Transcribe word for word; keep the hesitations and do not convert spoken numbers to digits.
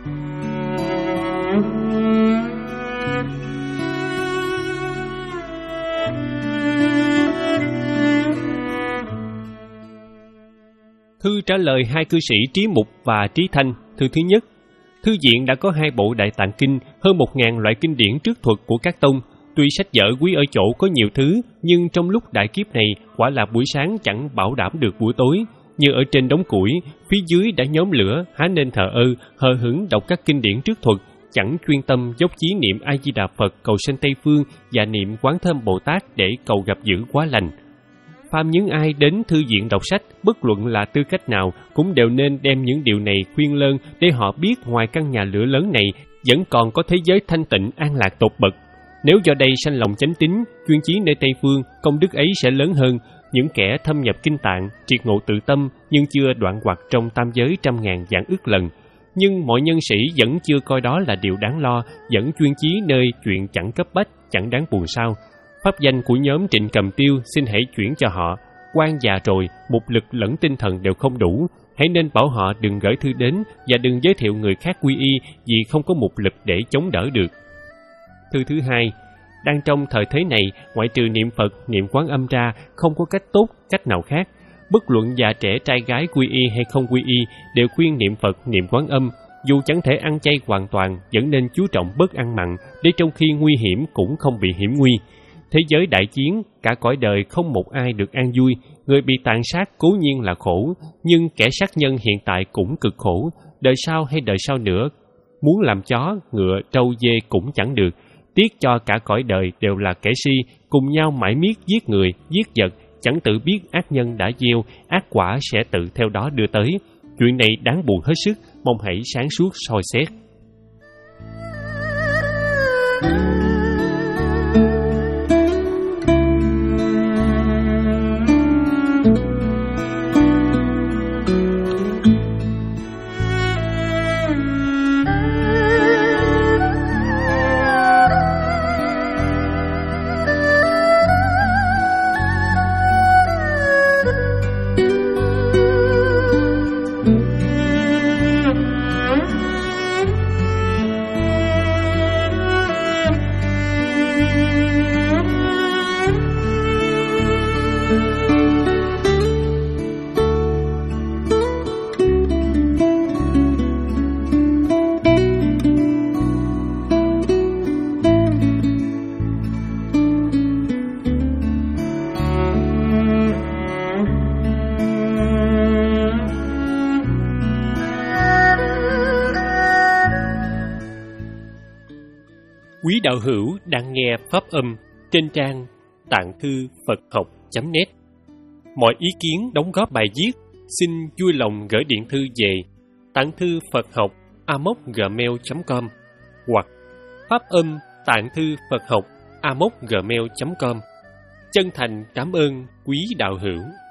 Thư trả lời hai cư sĩ Trí Mục và Trí Thanh. Thư thứ nhất: thư viện đã có hai bộ Đại Tạng Kinh, hơn một ngàn loại kinh điển trức thuật của các tông. Tuy sách vở quý ở chỗ có nhiều thứ, nhưng trong lúc đại kiếp này, quả là buổi sáng chẳng bảo đảm được buổi tối. Như ở trên đống củi, phía dưới đã nhóm lửa, há nên thờ ơ, hờ hững đọc các kinh điển trức thuật, chẳng chuyên tâm dốc chí niệm A Di Đà Phật cầu sanh Tây Phương và niệm Quán Thơm Bồ Tát để cầu gặp dữ quá lành. Phàm những ai đến thư viện đọc sách, bất luận là tư cách nào, cũng đều nên đem những điều này khuyên lơn để họ biết ngoài căn nhà lửa lớn này vẫn còn có thế giới thanh tịnh an lạc tột bậc. Nếu do đây sanh lòng chánh tín, chuyên chí nơi Tây Phương, công đức ấy sẽ lớn hơn. Những kẻ thâm nhập kinh tạng, triệt ngộ tự tâm nhưng chưa đoạn hoặc trong tam giới trăm ngàn vạn ức lần. Nhưng mọi nhân sĩ vẫn chưa coi đó là điều đáng lo, vẫn chuyên chí nơi chuyện chẳng cấp bách, chẳng đáng buồn sao. Pháp danh của nhóm Trịnh Cầm Tiêu xin hãy chuyển cho họ. Quan già rồi, mục lực lẫn tinh thần đều không đủ. Hãy nên bảo họ đừng gửi thư đến và đừng giới thiệu người khác quy y vì không có mục lực để chống đỡ được. Thư thứ hai: đang trong thời thế này, ngoại trừ niệm Phật, niệm Quán Âm ra, không có cách tốt, cách nào khác. Bất luận già trẻ trai gái quy y hay không quy y, đều khuyên niệm Phật, niệm Quán Âm. Dù chẳng thể ăn chay hoàn toàn, vẫn nên chú trọng bớt ăn mặn, để trong khi nguy hiểm cũng không bị hiểm nguy. Thế giới đại chiến, cả cõi đời không một ai được an vui. Người bị tàn sát cố nhiên là khổ, nhưng kẻ sát nhân hiện tại cũng cực khổ. Đời sau hay đời sau nữa, muốn làm chó, ngựa, trâu, dê cũng chẳng được. Tiếc cho cả cõi đời đều là kẻ si, cùng nhau mãi miết giết người, giết vật, chẳng tự biết ác nhân đã gieo, ác quả sẽ tự theo đó đưa tới. Chuyện này đáng buồn hết sức, mong hãy sáng suốt soi xét. Quý đạo hữu đang nghe pháp âm trên trang tạng thư Phật học chấm net. Mọi ý kiến đóng góp bài viết xin vui lòng gửi điện thư về tạng thư Phật học a mốc gmail chấm com hoặc pháp âm tạng thư Phật học a mốc gmail chấm com. Chân thành cảm ơn quý đạo hữu.